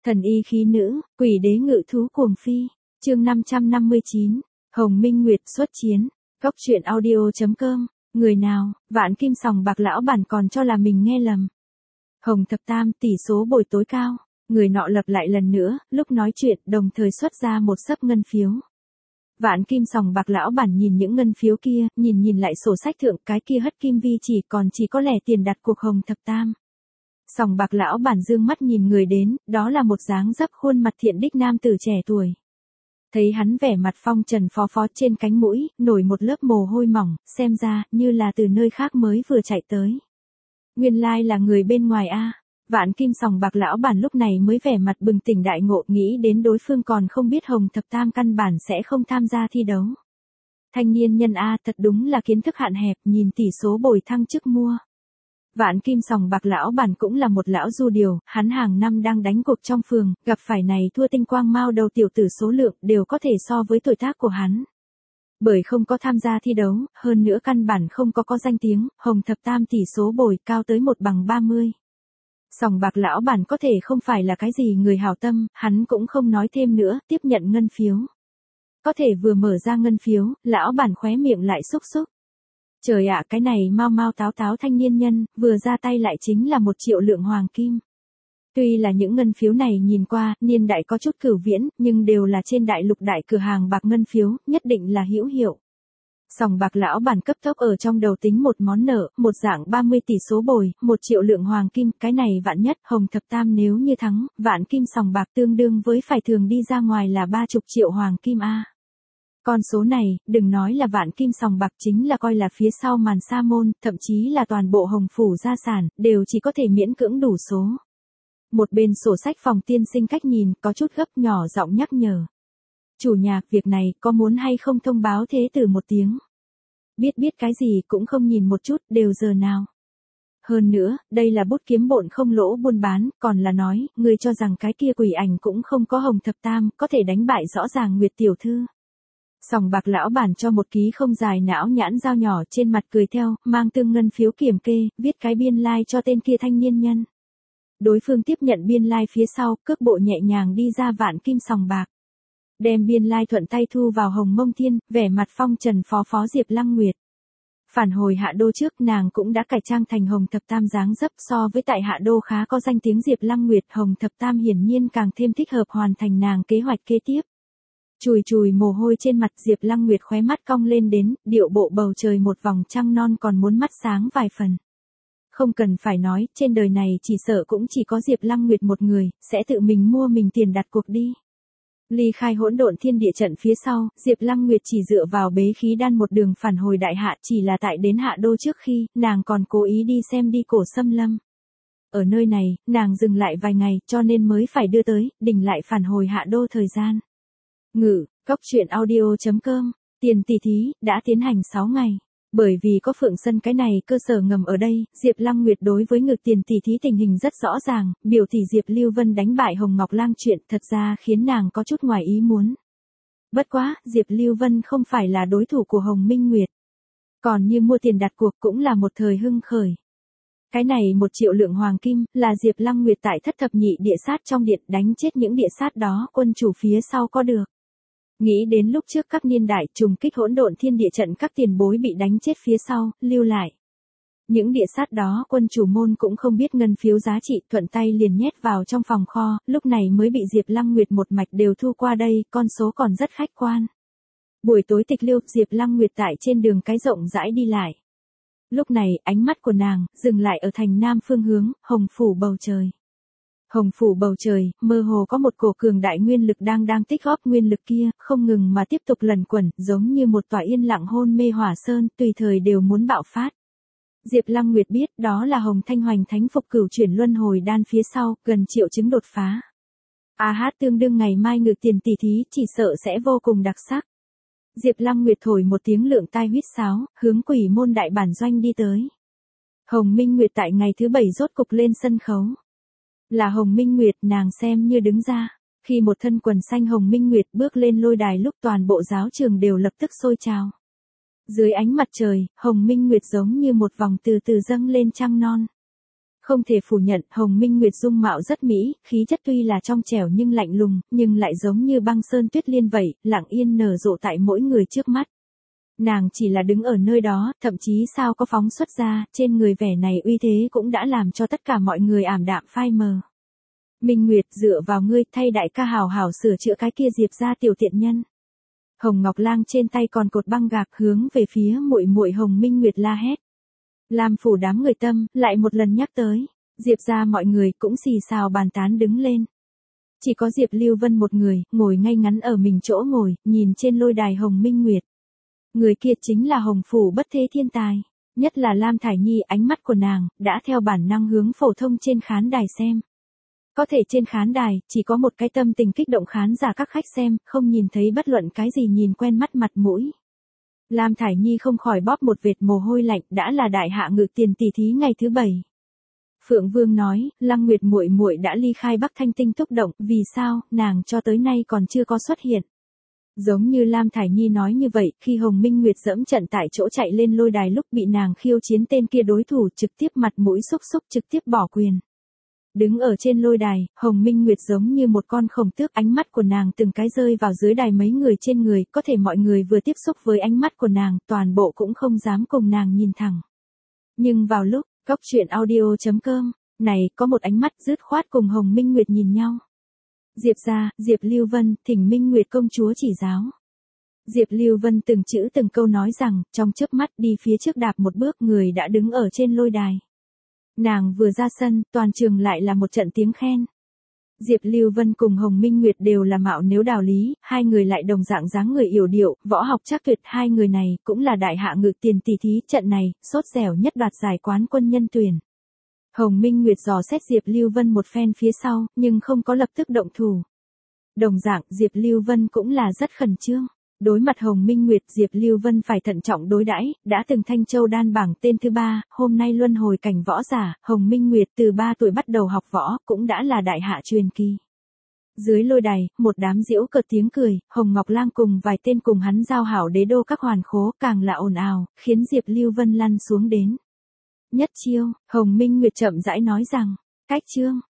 Thần y khí nữ, quỷ đế ngự thú cuồng phi. Chương 559. Hồng Minh Nguyệt xuất chiến. Góc truyện audio.com. Người nào, Vạn Kim Sòng Bạc lão bản còn cho là mình nghe lầm. Hồng Thập Tam, tỷ số bồi tối cao. Người nọ lặp lại lần nữa, lúc nói chuyện đồng thời xuất ra một xấp ngân phiếu. Vạn Kim Sòng Bạc lão bản nhìn những ngân phiếu kia, nhìn lại sổ sách thượng, cái kia hất kim vi chỉ có lẻ tiền đặt cuộc Hồng Thập Tam. Sòng Bạc lão bản dương mắt nhìn người đến, đó là một dáng dấp khuôn mặt thiện đích nam tử trẻ tuổi. Thấy hắn vẻ mặt phong trần phó trên cánh mũi, nổi một lớp mồ hôi mỏng, xem ra như là từ nơi khác mới vừa chạy tới. Nguyên lai là người bên ngoài a. Vạn Kim Sòng Bạc lão bản lúc này mới vẻ mặt bừng tỉnh đại ngộ, nghĩ đến đối phương còn không biết Hồng Thập Tam căn bản sẽ không tham gia thi đấu. Thanh niên nhân a, thật đúng là kiến thức hạn hẹp, nhìn tỷ số bồi thăng chức mua. Vạn Kim Sòng Bạc lão bản cũng là một lão du điều, hắn hàng năm đang đánh cuộc trong phường, gặp phải này thua tinh quang mao đầu tiểu tử số lượng đều có thể so với tuổi tác của hắn. Bởi không có tham gia thi đấu, hơn nữa căn bản không có danh tiếng, Hồng Thập Tam tỷ số bồi cao tới 1/30. Sòng Bạc lão bản có thể không phải là cái gì người hảo tâm, hắn cũng không nói thêm nữa, tiếp nhận ngân phiếu. Có thể vừa mở ra ngân phiếu, lão bản khóe miệng lại xúc. Trời ạ, cái này mau táo thanh niên nhân, vừa ra tay lại chính là 1 triệu lượng hoàng kim. Tuy là những ngân phiếu này nhìn qua, niên đại có chút cửu viễn, nhưng đều là trên đại lục đại cửa hàng bạc ngân phiếu, nhất định là hữu hiệu. Sòng Bạc lão bản cấp tốc ở trong đầu tính một món nợ, một dạng 30 tỷ số bồi, 1 triệu lượng hoàng kim, cái này vạn nhất, Hồng Thập Tam nếu như thắng, Vạn Kim Sòng Bạc tương đương với phải thường đi ra ngoài là 30 triệu hoàng kim a. Con số này, đừng nói là Vạn Kim Sòng Bạc, chính là coi là phía sau màn sa môn, thậm chí là toàn bộ Hồng phủ gia sản, đều chỉ có thể miễn cưỡng đủ số. Một bên sổ sách phòng tiên sinh cách nhìn, có chút gấp nhỏ giọng nhắc nhở. Chủ nhà, việc này, có muốn hay không thông báo thế tử một tiếng? Biết cái gì cũng không nhìn một chút, đều giờ nào. Hơn nữa, đây là bút kiếm bộn không lỗ buôn bán, còn là nói, ngươi cho rằng cái kia quỷ ảnh cũng không có Hồng Thập Tam, có thể đánh bại rõ ràng Nguyệt tiểu thư. Sòng Bạc lão bản cho một ký không dài não nhãn dao nhỏ, trên mặt cười theo, mang tương ngân phiếu kiểm kê, viết cái biên lai cho tên kia thanh niên nhân. Đối phương tiếp nhận biên lai phía sau, cước bộ nhẹ nhàng đi ra Vạn Kim Sòng Bạc. Đem biên lai thuận tay thu vào Hồng Mông Thiên, vẻ mặt phong trần phó Diệp Lăng Nguyệt. Phản hồi Hạ Đô trước, nàng cũng đã cải trang thành Hồng Thập Tam dáng dấp, so với tại Hạ Đô khá có danh tiếng Diệp Lăng Nguyệt, Hồng Thập Tam hiển nhiên càng thêm thích hợp hoàn thành nàng kế hoạch kế tiếp. Chùi mồ hôi trên mặt, Diệp Lăng Nguyệt khóe mắt cong lên đến, điệu bộ bầu trời một vòng trăng non còn muốn mắt sáng vài phần. Không cần phải nói, trên đời này chỉ sợ cũng chỉ có Diệp Lăng Nguyệt một người, sẽ tự mình mua mình tiền đặt cuộc đi. Ly khai hỗn độn thiên địa trận phía sau, Diệp Lăng Nguyệt chỉ dựa vào bế khí đan một đường phản hồi đại hạ, chỉ là tại đến Hạ Đô trước khi, nàng còn cố ý đi xem đi Cổ Sâm Lâm. Ở nơi này, nàng dừng lại vài ngày, cho nên mới phải đưa tới, đỉnh lại phản hồi Hạ Đô thời gian. Góc truyện audio.com, tiền tỷ thí, đã tiến hành 6 ngày. Bởi vì có Phượng Sân cái này cơ sở ngầm ở đây, Diệp Lăng Nguyệt đối với ngược tiền tỷ thí tình hình rất rõ ràng, biểu tỷ Diệp Lưu Vân đánh bại Hồng Ngọc Lang chuyện thật ra khiến nàng có chút ngoài ý muốn. Bất quá, Diệp Lưu Vân không phải là đối thủ của Hồng Minh Nguyệt. Còn như mua tiền đặt cuộc cũng là một thời hưng khởi. Cái này 1 triệu lượng hoàng kim, là Diệp Lăng Nguyệt tại thất thập nhị địa sát trong điện đánh chết những địa sát đó, quân chủ phía sau có được. Nghĩ đến lúc trước các niên đại trùng kích hỗn độn thiên địa trận các tiền bối bị đánh chết phía sau, lưu lại. Những địa sát đó quân chủ môn cũng không biết ngân phiếu giá trị, thuận tay liền nhét vào trong phòng kho, lúc này mới bị Diệp Lăng Nguyệt một mạch đều thu qua đây, con số còn rất khách quan. Buổi tối tịch liêu, Diệp Lăng Nguyệt tại trên đường cái rộng rãi đi lại. Lúc này, ánh mắt của nàng, dừng lại ở thành nam phương hướng, Hồng phủ bầu trời. Hồng phủ bầu trời, mơ hồ có một cổ cường đại nguyên lực đang tích góp nguyên lực kia, không ngừng mà tiếp tục lẩn quẩn, giống như một tòa yên lặng hôn mê hỏa sơn, tùy thời đều muốn bạo phát. Diệp Lăng Nguyệt biết, đó là Hồng Thanh Hoành Thánh Phục Cửu Chuyển Luân Hồi Đan phía sau, gần triệu chứng đột phá. Tương đương ngày mai ngược tiền tỷ thí, chỉ sợ sẽ vô cùng đặc sắc. Diệp Lăng Nguyệt thổi một tiếng lượng tai huýt sáo, hướng Quỷ Môn đại bản doanh đi tới. Hồng Minh Nguyệt tại ngày thứ 7 rốt cục lên sân khấu. Là Hồng Minh Nguyệt, nàng xem như đứng ra. Khi một thân quần xanh Hồng Minh Nguyệt bước lên lôi đài lúc toàn bộ giáo trường đều lập tức sôi trào. Dưới ánh mặt trời, Hồng Minh Nguyệt giống như một vòng từ từ dâng lên trăng non. Không thể phủ nhận, Hồng Minh Nguyệt dung mạo rất mỹ, khí chất tuy là trong trẻo nhưng lạnh lùng, nhưng lại giống như băng sơn tuyết liên vậy, lặng yên nở rộ tại mỗi người trước mắt. Nàng chỉ là đứng ở nơi đó, thậm chí sao có phóng xuất ra, trên người vẻ này uy thế cũng đã làm cho tất cả mọi người ảm đạm phai mờ. Minh Nguyệt, dựa vào ngươi, thay đại ca hào hào sửa chữa cái kia Diệp gia tiểu tiện nhân. Hồng Ngọc Lang trên tay còn cột băng gạc hướng về phía muội muội Hồng Minh Nguyệt la hét. Lam phủ đám người Tâm lại một lần nhắc tới, Diệp gia mọi người cũng xì xào bàn tán đứng lên. Chỉ có Diệp Lưu Vân một người, ngồi ngay ngắn ở mình chỗ ngồi, nhìn trên lôi đài Hồng Minh Nguyệt. Người kia chính là Hồng phủ bất thế thiên tài, nhất là Lam Thải Nhi, ánh mắt của nàng đã theo bản năng hướng phổ thông trên khán đài xem. Có thể trên khán đài, chỉ có một cái tâm tình kích động khán giả các khách xem, không nhìn thấy bất luận cái gì nhìn quen mắt mặt mũi. Lam Thải Nhi không khỏi bóp một vệt mồ hôi lạnh, đã là đại hạ ngự tiền tỷ thí ngày thứ 7. Phượng Vương nói, Lăng Nguyệt muội muội đã ly khai Bắc Thanh Tinh thúc động, vì sao, nàng cho tới nay còn chưa có xuất hiện. Giống như Lam Thải Nhi nói như vậy, khi Hồng Minh Nguyệt dẫm trận tại chỗ chạy lên lôi đài lúc bị nàng khiêu chiến tên kia đối thủ trực tiếp mặt mũi xúc xúc trực tiếp bỏ quyền. Đứng ở trên lôi đài, Hồng Minh Nguyệt giống như một con khổng tước, ánh mắt của nàng từng cái rơi vào dưới đài mấy người trên người, có thể mọi người vừa tiếp xúc với ánh mắt của nàng, toàn bộ cũng không dám cùng nàng nhìn thẳng. Nhưng vào lúc, Góc Truyện Audio.com, này, có một ánh mắt dứt khoát cùng Hồng Minh Nguyệt nhìn nhau. Diệp gia, Diệp Lưu Vân, thỉnh Minh Nguyệt công chúa chỉ giáo. Diệp Lưu Vân từng chữ từng câu nói rằng, trong chớp mắt đi phía trước đạp một bước, người đã đứng ở trên lôi đài. Nàng vừa ra sân, toàn trường lại là một trận tiếng khen. Diệp Lưu Vân cùng Hồng Minh Nguyệt đều là mạo nếu đào lý, hai người lại đồng dạng dáng người yểu điệu, võ học chắc tuyệt, hai người này cũng là đại hạ ngự tiền tỷ thí, trận này, sốt dẻo nhất đoạt giải quán quân nhân tuyển. Hồng Minh Nguyệt dò xét Diệp Lưu Vân một phen phía sau, nhưng không có lập tức động thủ. Đồng dạng, Diệp Lưu Vân cũng là rất khẩn trương. Đối mặt Hồng Minh Nguyệt, Diệp Lưu Vân phải thận trọng đối đãi, đã từng Thanh Châu đan bảng tên thứ 3, hôm nay luân hồi cảnh võ giả, Hồng Minh Nguyệt từ 3 tuổi bắt đầu học võ, cũng đã là đại hạ truyền kỳ. Dưới lôi đài, một đám giễu cợt tiếng cười, Hồng Ngọc Lang cùng vài tên cùng hắn giao hảo đế đô các hoàn khố, càng là ồn ào, khiến Diệp Lưu Vân lăn xuống đến. Nhất chiêu, Hồng Minh Nguyệt chậm rãi nói rằng, cách chương.